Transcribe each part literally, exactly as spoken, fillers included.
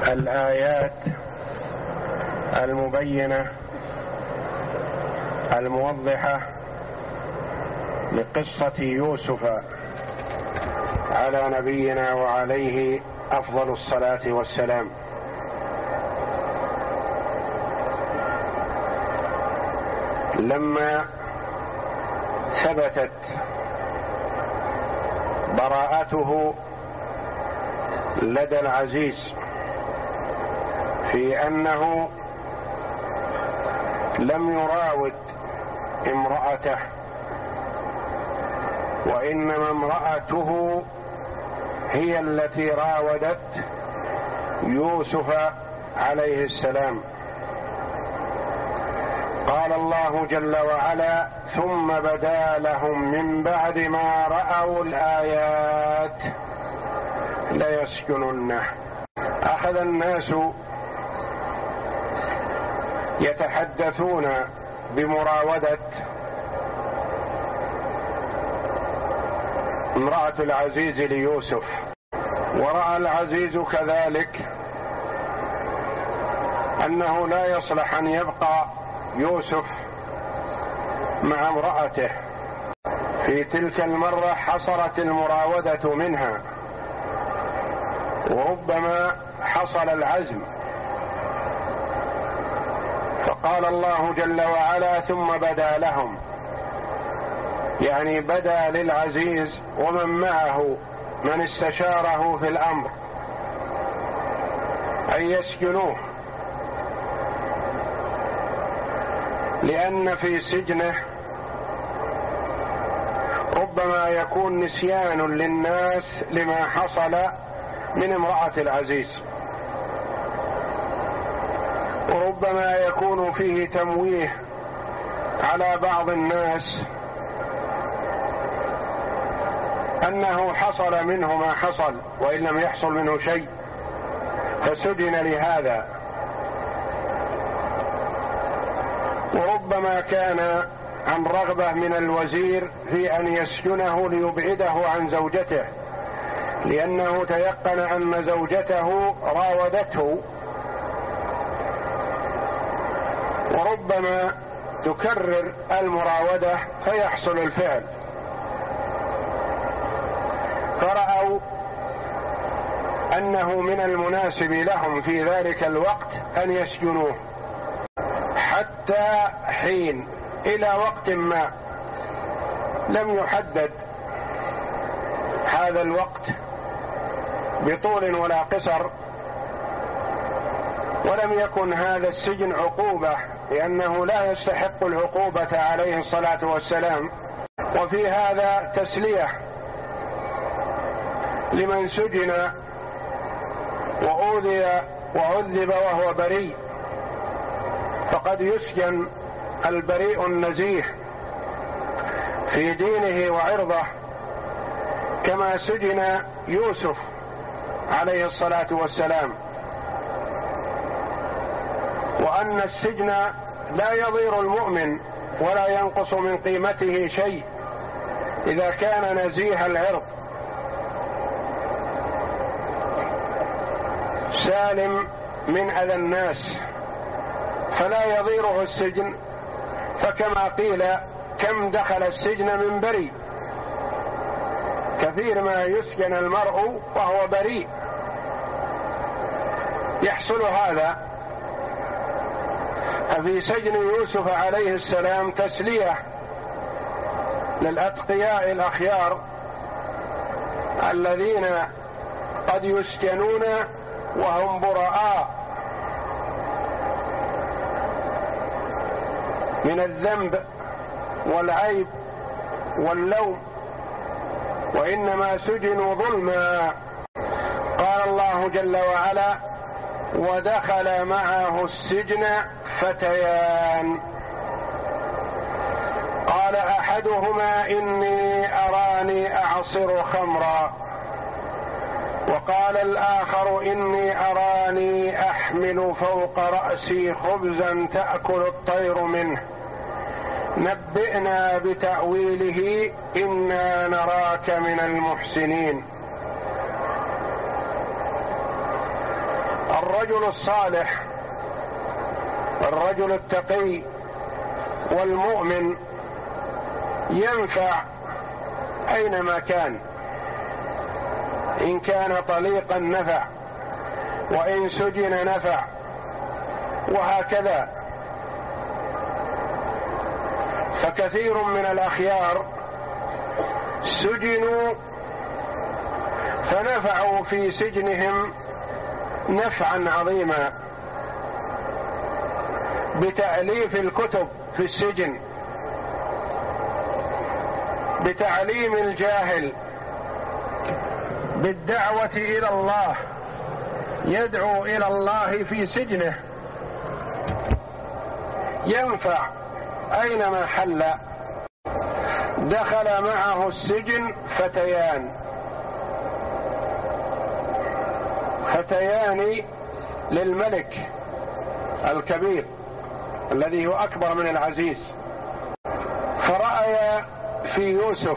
الآيات المبينة الموضحة لقصة يوسف على نبينا وعليه أفضل الصلاة والسلام. لما ثبتت براءته لدى العزيز في أنه لم يراود امرأته وإنما امرأته هي التي راودت يوسف عليه السلام، قال الله جل وعلا: ثم بدا لهم من بعد ما رأوا الآيات ليسجننه. أخذ الناس يتحدثون بمراودة امرأة العزيز ليوسف، ورأى العزيز كذلك أنه لا يصلح أن يبقى يوسف مع امرأته. في تلك المرة حصلت المراودة منها، وربما حصل العزم، فقال الله جل وعلا: ثم بدا لهم، يعني بدا للعزيز ومن معه من استشاره في الأمر أن يسجنوه، لأن في سجنه ربما يكون نسيان للناس لما حصل من امرأة العزيز، وربما يكون فيه تمويه على بعض الناس أنه حصل منه ما حصل وإن لم يحصل منه شيء فسجن لهذا، وربما كان عن رغبة من الوزير في أن يسجنه ليبعده عن زوجته، لأنه تيقن أن زوجته راودته، وربما تكرر المراودة فيحصل الفعل، فرأوا أنه من المناسب لهم في ذلك الوقت أن يسجنوه حتى حين، إلى وقت ما لم يحدد هذا الوقت بطول ولا قصر، ولم يكن هذا السجن عقوبة، لأنه لا يستحق العقوبة عليه الصلاة والسلام، وفي هذا تسلية لمن سجن وأوذي وعذب وهو بريء، فقد يسجن البريء النزيه في دينه وعرضه كما سجن يوسف عليه الصلاة والسلام، وأن السجن لا يضير المؤمن ولا ينقص من قيمته شيء إذا كان نزيه العرض سالم من أذى الناس، فلا يضيره السجن، فكما قيل: كم دخل السجن من بريء، كثير ما يسجن المرء وهو بريء، يحصل هذا. ففي سجن يوسف عليه السلام تسلية للأتقياء الأخيار الذين قد يسجنون وهم براء من الذنب والعيب واللوم، وإنما سجنوا ظلما. قال الله جل وعلا: ودخل معه السجن فتيان، قال أحدهما إني أراني أعصر خمرا، وقال الآخر إني أراني أحمل فوق رأسي خبزا تأكل الطير منه، نبئنا بتأويله إنا نراك من المحسنين. الرجل الصالح الرجل التقي والمؤمن ينفع أينما كان، إن كان طليقا نفع، وإن سجن نفع، وهكذا. فكثير من الأخيار سجنوا فنفعوا في سجنهم نفعا عظيما بتأليف الكتب في السجن، بتعليم الجاهل، بالدعوة إلى الله، يدعو إلى الله في سجنه، ينفع أينما حل. دخل معه السجن فتيان فتيان للملك الكبير الذي هو أكبر من العزيز، فرأي في يوسف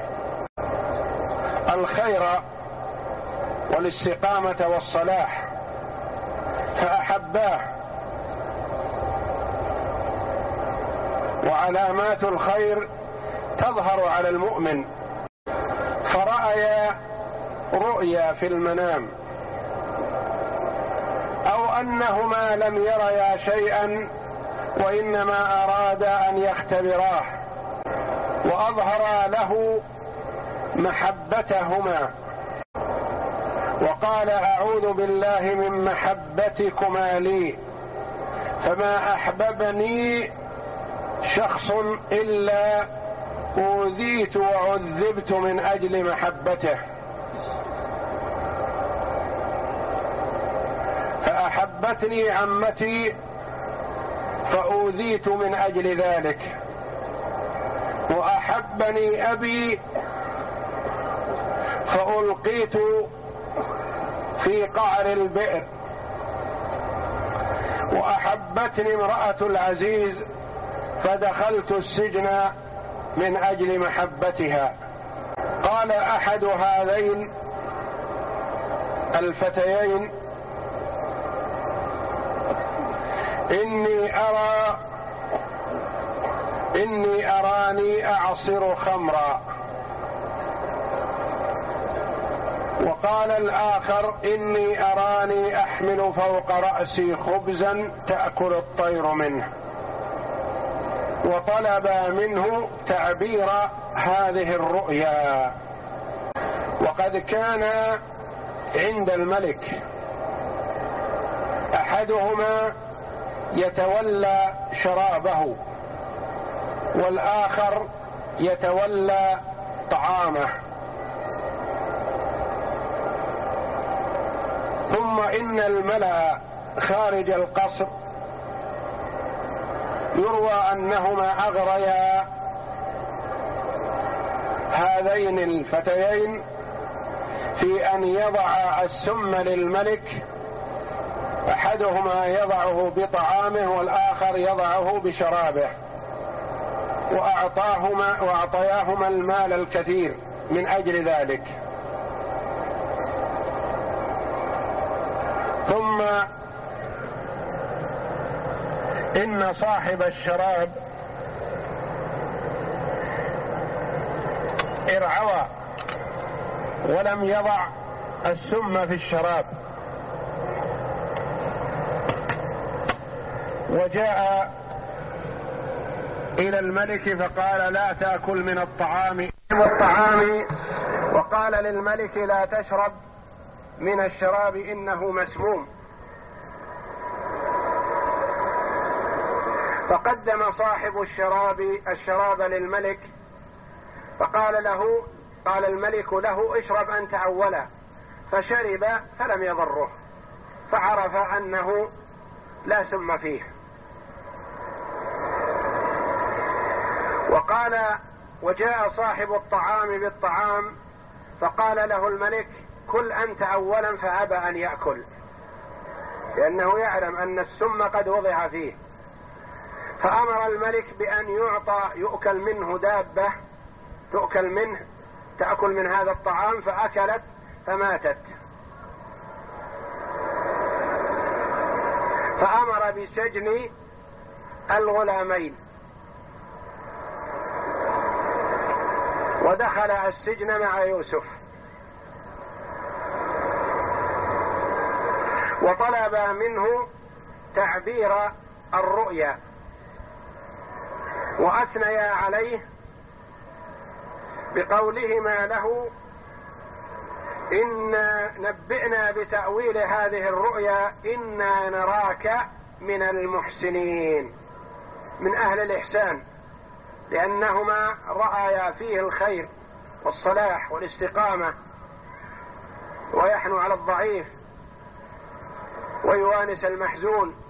الخير والاستقامة والصلاح فأحباه، وعلامات الخير تظهر على المؤمن. فرأي رؤيا في المنام، أو أنهما لم يريا شيئا وإنما أراد أن يختبراه، وأظهر له محبتهما، وقال أعوذ بالله من محبتكما لي، فما أحببني شخص إلا أوذيت وعذبت من أجل محبته، فأحبتني عمتي فأوذيت من أجل ذلك، وأحبني أبي فألقيت في قعر البئر، وأحبتني امرأة العزيز فدخلت السجن من أجل محبتها. قال أحد هذين الفتيين إني أرى إني أراني أعصر خمرا، وقال الآخر إني أراني أحمل فوق رأسي خبزا تأكل الطير منه، وطلب منه تعبير هذه الرؤيا. وقد كان عند الملك أحدهما يتولى شرابه والآخر يتولى طعامه، ثم إن الملأ خارج القصر يروى أنهما أغريا هذين الفتيين في أن يضع السم للملك، أحدهما يضعه بطعامه والآخر يضعه بشرابه، وأعطاهما وأعطياهما المال الكثير من أجل ذلك. ثم إن صاحب الشراب ارعوى ولم يضع السم في الشراب، وجاء إلى الملك فقال لا تأكل من الطعام والطعام وقال للملك لا تشرب من الشراب إنه مسموم. فقدم صاحب الشراب الشراب للملك فقال له قال الملك له اشرب أنت أولا، فشرب فلم يضره، فعرف أنه لا سم فيه. وقال وجاء صاحب الطعام بالطعام فقال له الملك كل أنت أولا، فأبى أن يأكل لأنه يعلم أن السم قد وضع فيه. فأمر الملك بأن يعطى يؤكل منه دابة تؤكل منه تأكل من هذا الطعام، فأكلت فماتت. بسجن الغلامين، ودخل السجن مع يوسف، وطلب منه تعبير الرؤيا، وأثنيا عليه بقولهما له: إنا نبئنا بتأويل هذه الرؤيا إنا نراك من المحسنين، من أهل الإحسان، لأنهما رأيا فيه الخير والصلاح والاستقامة، ويحنو على الضعيف ويوانس المحزون،